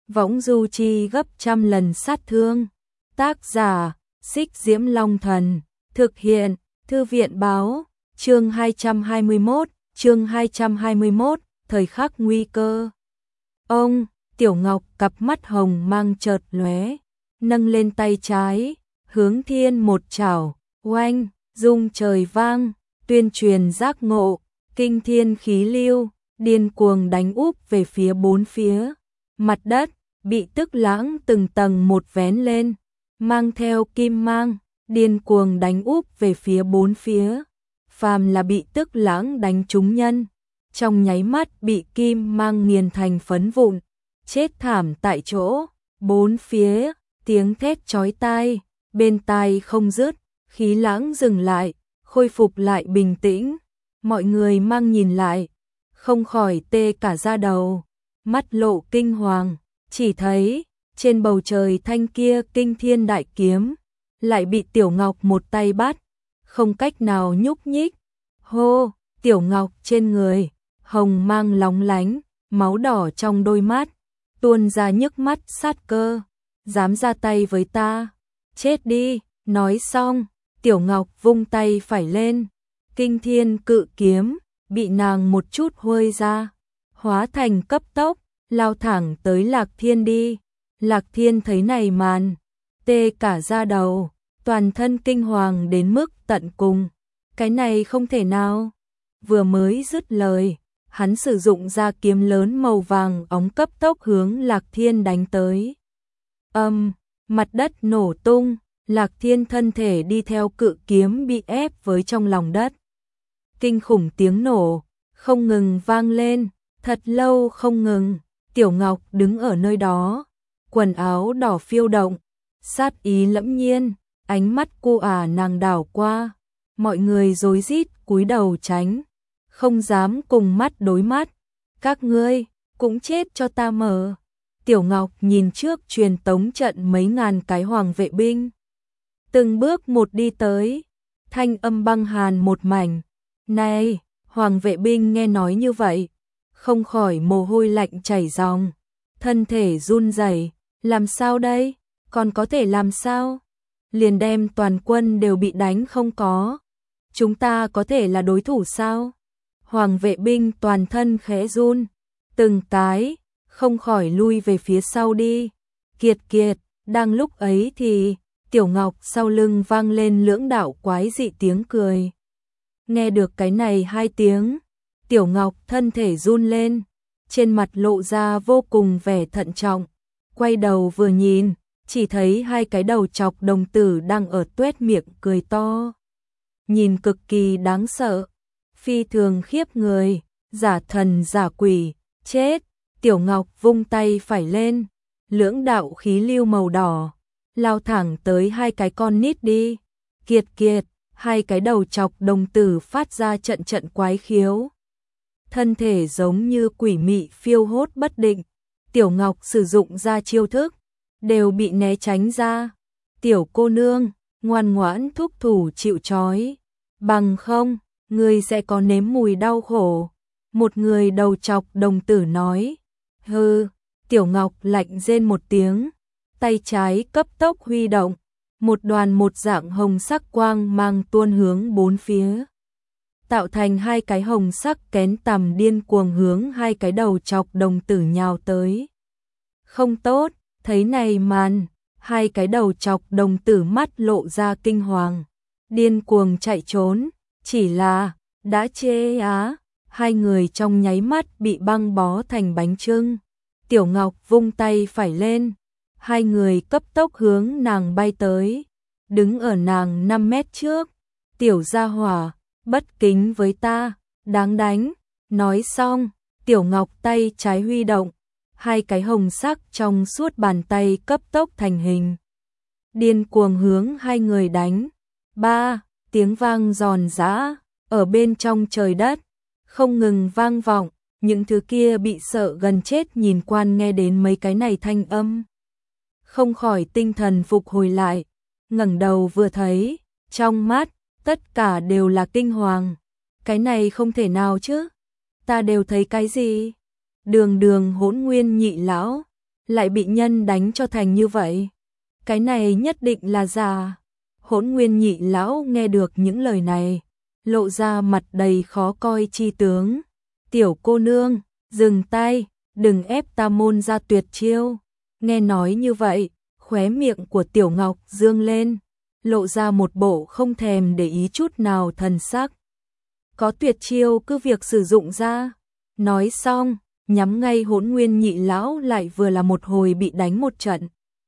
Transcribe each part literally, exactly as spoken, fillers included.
võng du chi gấp trăm lần sát thương. Tác giả, Xích Diễm Long Thần, thực hiện, Thư viện báo, chương hai trăm hai mươi mốt, chương hai trăm hai mươi mốt, thời khắc nguy cơ. Ông, Tiểu Ngọc cặp mắt hồng mang chợt lóe, nâng lên tay trái, hướng thiên một chảo, oanh, rung trời vang, tuyên truyền giác ngộ, kinh thiên khí lưu, điên cuồng đánh úp về phía bốn phía. Mặt đất bị tức lãng từng tầng một vén lên, mang theo kim mang, điên cuồng đánh úp về phía bốn phía. Phàm là bị tức lãng đánh trúng nhân, trong nháy mắt bị kim mang nghiền thành phấn vụn, chết thảm tại chỗ. Bốn phía tiếng thét chói tai, bên tai không dứt, khí lãng dừng lại, khôi phục lại bình tĩnh. Mọi người mang nhìn lại, không khỏi tê cả da đầu, mắt lộ kinh hoàng, chỉ thấy trên bầu trời thanh kia kinh thiên đại kiếm lại bị Tiểu Ngọc một tay bắt, không cách nào nhúc nhích. Hô, Tiểu Ngọc trên người hồng mang lóng lánh, máu đỏ trong đôi mắt tuôn ra nhức mắt sát cơ. Dám ra tay với ta, chết đi. Nói xong, Tiểu Ngọc vung tay phải lên, kinh thiên cự kiếm bị nàng một chút huơi ra, hóa thành cấp tốc lao thẳng tới Lạc Thiên đi. Lạc Thiên thấy này màn, tê cả da đầu, toàn thân kinh hoàng đến mức tận cùng. Cái này không thể nào. Vừa mới dứt lời, hắn sử dụng ra kiếm lớn màu vàng óng cấp tốc hướng Lạc Thiên đánh tới. Âm, mặt đất nổ tung, Lạc Thiên thân thể đi theo cự kiếm bị ép với trong lòng đất. Kinh khủng tiếng nổ không ngừng vang lên, thật lâu không ngừng. Tiểu Ngọc đứng ở nơi đó, quần áo đỏ phiêu động, sát ý lẫm nhiên, ánh mắt cô ả nàng đảo qua. Mọi người rối rít cúi đầu tránh, không dám cùng mắt đối mắt. Các ngươi cũng chết cho ta mở. Tiểu Ngọc nhìn trước truyền tống trận mấy ngàn cái hoàng vệ binh, từng bước một đi tới, thanh âm băng hàn một mảnh. Này, hoàng vệ binh nghe nói như vậy, không khỏi mồ hôi lạnh chảy ròng, thân thể run rẩy. Làm sao đây? Còn có thể làm sao? Liền đem toàn quân đều bị đánh không có. Chúng ta có thể là đối thủ sao? Hoàng vệ binh toàn thân khẽ run, từng cái không khỏi lui về phía sau đi. Kiệt kiệt, đang lúc ấy thì Tiểu Ngọc sau lưng vang lên lưỡng đạo quái dị tiếng cười. Nghe được cái này hai tiếng, Tiểu Ngọc thân thể run lên, trên mặt lộ ra vô cùng vẻ thận trọng. Quay đầu vừa nhìn, chỉ thấy hai cái đầu chọc đồng tử đang ở tuét miệng cười to, nhìn cực kỳ đáng sợ, phi thường khiếp người, giả thần giả quỷ. Chết. Tiểu Ngọc vung tay phải lên, lưỡng đạo khí lưu màu đỏ lao thẳng tới hai cái con nít đi. Kiệt kiệt, hai cái đầu chọc đồng tử phát ra trận trận quái khiếu, thân thể giống như quỷ mị phiêu hốt bất định. Tiểu Ngọc sử dụng ra chiêu thức, đều bị né tránh ra. Tiểu cô nương, ngoan ngoãn thúc thủ chịu trói, bằng không, ngươi sẽ có nếm mùi đau khổ. Một người đầu chọc đồng tử nói. Hừ. Tiểu Ngọc lạnh rên một tiếng, tay trái cấp tốc huy động, một đoàn một dạng hồng sắc quang mang tuôn hướng bốn phía, tạo thành hai cái hồng sắc kén tằm điên cuồng hướng hai cái đầu chọc đồng tử nhào tới. Không tốt. Thấy này màn, hai cái đầu chọc đồng tử mắt lộ ra kinh hoàng, điên cuồng chạy trốn. Chỉ là đã chê á, hai người trong nháy mắt bị băng bó thành bánh chưng. Tiểu Ngọc vung tay phải lên, hai người cấp tốc hướng nàng bay tới, đứng ở nàng năm mét trước. Tiểu gia hỏa, bất kính với ta, đáng đánh. Nói xong, Tiểu Ngọc tay trái huy động, hai cái hồng sắc trong suốt bàn tay cấp tốc thành hình, điên cuồng hướng hai người đánh. Ba, tiếng vang giòn giã ở bên trong trời đất không ngừng vang vọng. Những thứ kia bị sợ gần chết nhìn quan nghe đến mấy cái này thanh âm, không khỏi tinh thần phục hồi lại, ngẩng đầu vừa thấy, trong mắt tất cả đều là kinh hoàng. Cái này không thể nào chứ? Ta đều thấy cái gì? Đường đường Hỗn Nguyên nhị lão, lại bị nhân đánh cho thành như vậy. Cái này nhất định là giả. Hỗn Nguyên Nhị lão nghe được những lời này, lộ ra mặt đầy khó coi chi tướng. Tiểu cô nương, dừng tay, đừng ép ta môn ra tuyệt chiêu. Nghe nói như vậy, khóe miệng của Tiểu Ngọc dương lên, lộ ra một bộ không thèm để ý chút nào thần sắc. Có tuyệt chiêu cứ việc sử dụng ra. Nói xong, nhắm ngay Hỗn Nguyên Nhị lão lại vừa là một hồi bị đánh một trận.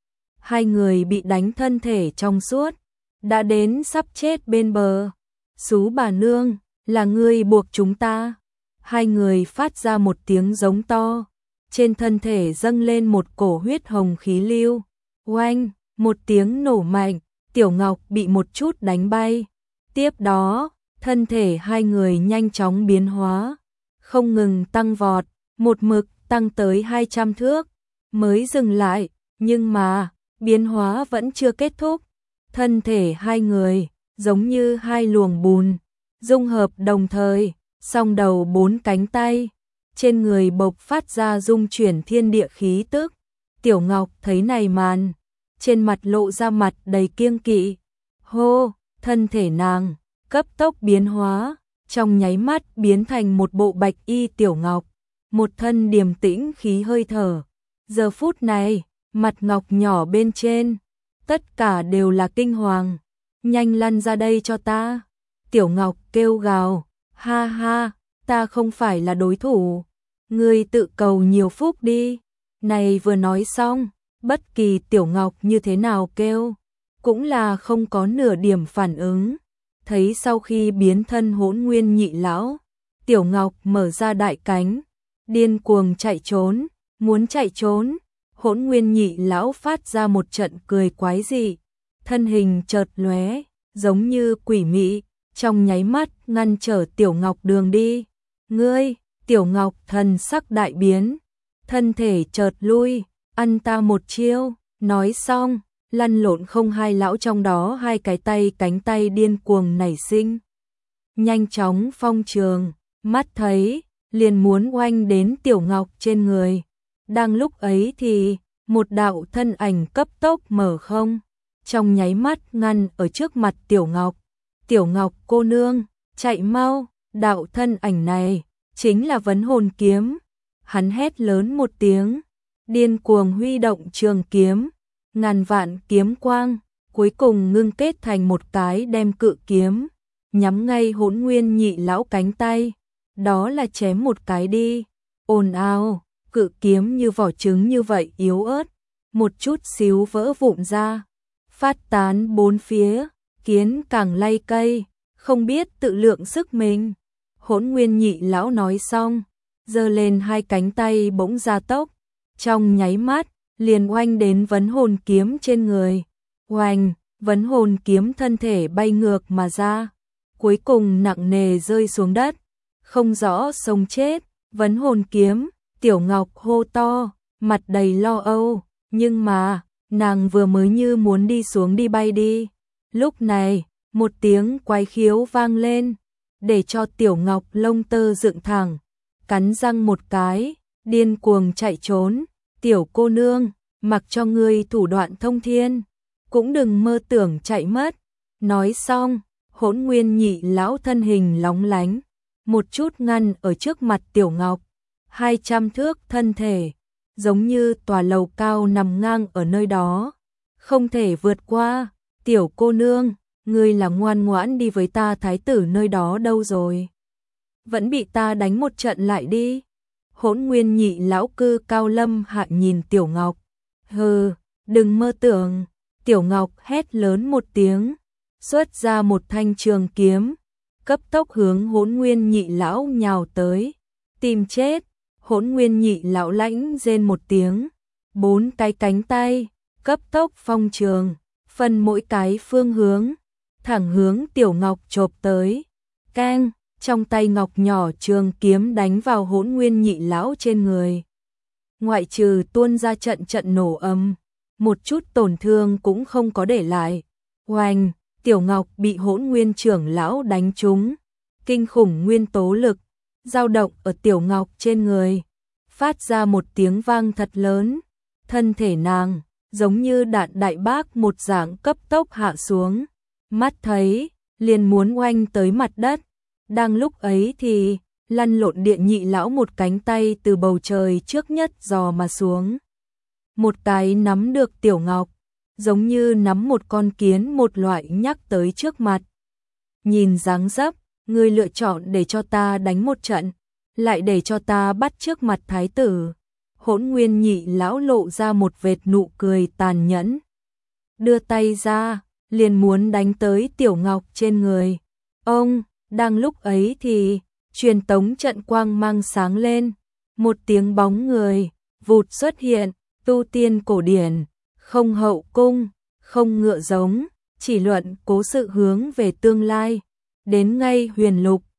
Hai người bị đánh thân thể trong suốt, đã đến sắp chết bên bờ. Xú bà nương, là ngươi buộc chúng ta. Hai người phát ra một tiếng giống to, trên thân thể dâng lên một cổ huyết hồng khí lưu. Oanh, một tiếng nổ mạnh, Tiểu Ngọc bị một chút đánh bay. Tiếp đó, thân thể hai người nhanh chóng biến hóa, không ngừng tăng vọt, một mực tăng tới hai trăm thước, mới dừng lại, nhưng mà, biến hóa vẫn chưa kết thúc. Thân thể hai người, giống như hai luồng bùn, dung hợp đồng thời, song đầu bốn cánh tay, trên người bộc phát ra dung chuyển thiên địa khí tức. Tiểu Ngọc thấy này màn, trên mặt lộ ra mặt đầy kiêng kỵ. Hô, thân thể nàng, cấp tốc biến hóa, trong nháy mắt biến thành một bộ bạch y Tiểu Ngọc, một thân điềm tĩnh khí hơi thở. Giờ phút này, mặt ngọc nhỏ bên trên, tất cả đều là kinh hoàng. Nhanh lăn ra đây cho ta. Tiểu Ngọc kêu gào, ha ha, ta không phải là đối thủ, ngươi tự cầu nhiều phúc đi. Này vừa nói xong, bất kỳ Tiểu Ngọc như thế nào kêu, cũng là không có nửa điểm phản ứng. Thấy sau khi biến thân Hỗn Nguyên Nhị lão, Tiểu Ngọc mở ra đại cánh, điên cuồng chạy trốn, muốn chạy trốn. Hỗn Nguyên Nhị lão phát ra một trận cười quái dị, thân hình chợt lóe, giống như quỷ mị, trong nháy mắt ngăn trở Tiểu Ngọc đường đi. Ngươi, Tiểu Ngọc thần sắc đại biến, thân thể chợt lui, ăn ta một chiêu. Nói xong, lăn lộn không hai lão trong đó hai cái tay cánh tay điên cuồng nảy sinh. Nhanh chóng phong trường, mắt thấy, liền muốn oanh đến Tiểu Ngọc trên người. Đang lúc ấy thì, một đạo thân ảnh cấp tốc mở không, trong nháy mắt ngăn ở trước mặt Tiểu Ngọc. Tiểu Ngọc cô nương, chạy mau, đạo thân ảnh này, chính là Vấn Hồn Kiếm. Hắn hét lớn một tiếng, điên cuồng huy động trường kiếm, ngàn vạn kiếm quang, cuối cùng ngưng kết thành một cái đem cự kiếm, nhắm ngay Hỗn Nguyên Nhị lão cánh tay. Đó là chém một cái đi. Ồn ào, cự kiếm như vỏ trứng như vậy yếu ớt, một chút xíu vỡ vụn ra, phát tán bốn phía, kiến càng lay cây, không biết tự lượng sức mình. Hỗn Nguyên Nhị lão nói xong, giơ lên hai cánh tay bỗng gia tốc, trong nháy mắt, liền oanh đến Vấn Hồn Kiếm trên người. Oanh, Vấn Hồn Kiếm thân thể bay ngược mà ra, cuối cùng nặng nề rơi xuống đất, không rõ sống chết. Vấn Hồn Kiếm, Tiểu Ngọc hô to, mặt đầy lo âu, nhưng mà, nàng vừa mới như muốn đi xuống đi bay đi. Lúc này, một tiếng quái khiếu vang lên, để cho Tiểu Ngọc lông tơ dựng thẳng, cắn răng một cái, điên cuồng chạy trốn. Tiểu cô nương, mặc cho ngươi thủ đoạn thông thiên, cũng đừng mơ tưởng chạy mất. Nói xong, Hỗn Nguyên Nhị lão thân hình lóng lánh, một chút ngăn ở trước mặt Tiểu Ngọc. Hai trăm thước thân thể, giống như tòa lầu cao nằm ngang ở nơi đó, không thể vượt qua. Tiểu cô nương, ngươi là ngoan ngoãn đi với ta thái tử nơi đó đâu rồi? Vẫn bị ta đánh một trận lại đi. Hỗn Nguyên Nhị lão cư cao lâm hạ nhìn Tiểu Ngọc. Hừ, đừng mơ tưởng. Tiểu Ngọc hét lớn một tiếng, xuất ra một thanh trường kiếm, cấp tốc hướng Hỗn Nguyên Nhị lão nhào tới. Tìm chết. Hỗn Nguyên Nhị lão lãnh rên một tiếng, bốn cái cánh tay, cấp tốc phong trường, phân mỗi cái phương hướng, thẳng hướng Tiểu Ngọc chộp tới. Keng, trong tay ngọc nhỏ trường kiếm đánh vào Hỗn Nguyên Nhị lão trên người. Ngoại trừ tuôn ra trận trận nổ âm, một chút tổn thương cũng không có để lại. Oanh, Tiểu Ngọc bị Hỗn Nguyên trưởng lão đánh trúng, kinh khủng nguyên tố lực dao động ở Tiểu Ngọc trên người, phát ra một tiếng vang thật lớn, thân thể nàng, giống như đạn đại bác một dạng cấp tốc hạ xuống, mắt thấy, liền muốn oanh tới mặt đất. Đang lúc ấy thì, lăn lộn Điện Nhị lão một cánh tay từ bầu trời trước nhất giò mà xuống. Một cái nắm được Tiểu Ngọc, giống như nắm một con kiến một loại nhắc tới trước mặt. Nhìn dáng dấp, ngươi lựa chọn để cho ta đánh một trận, lại để cho ta bắt trước mặt thái tử. Hỗn Nguyên Nhị lão lộ ra một vệt nụ cười tàn nhẫn. Đưa tay ra, liền muốn đánh tới Tiểu Ngọc trên người. Ông, đang lúc ấy thì, truyền tống trận quang mang sáng lên. Một tiếng bóng người, vụt xuất hiện, tu tiên cổ điển, không hậu cung, không ngựa giống, chỉ luận cố sự hướng về tương lai. Đến ngay huyền lục,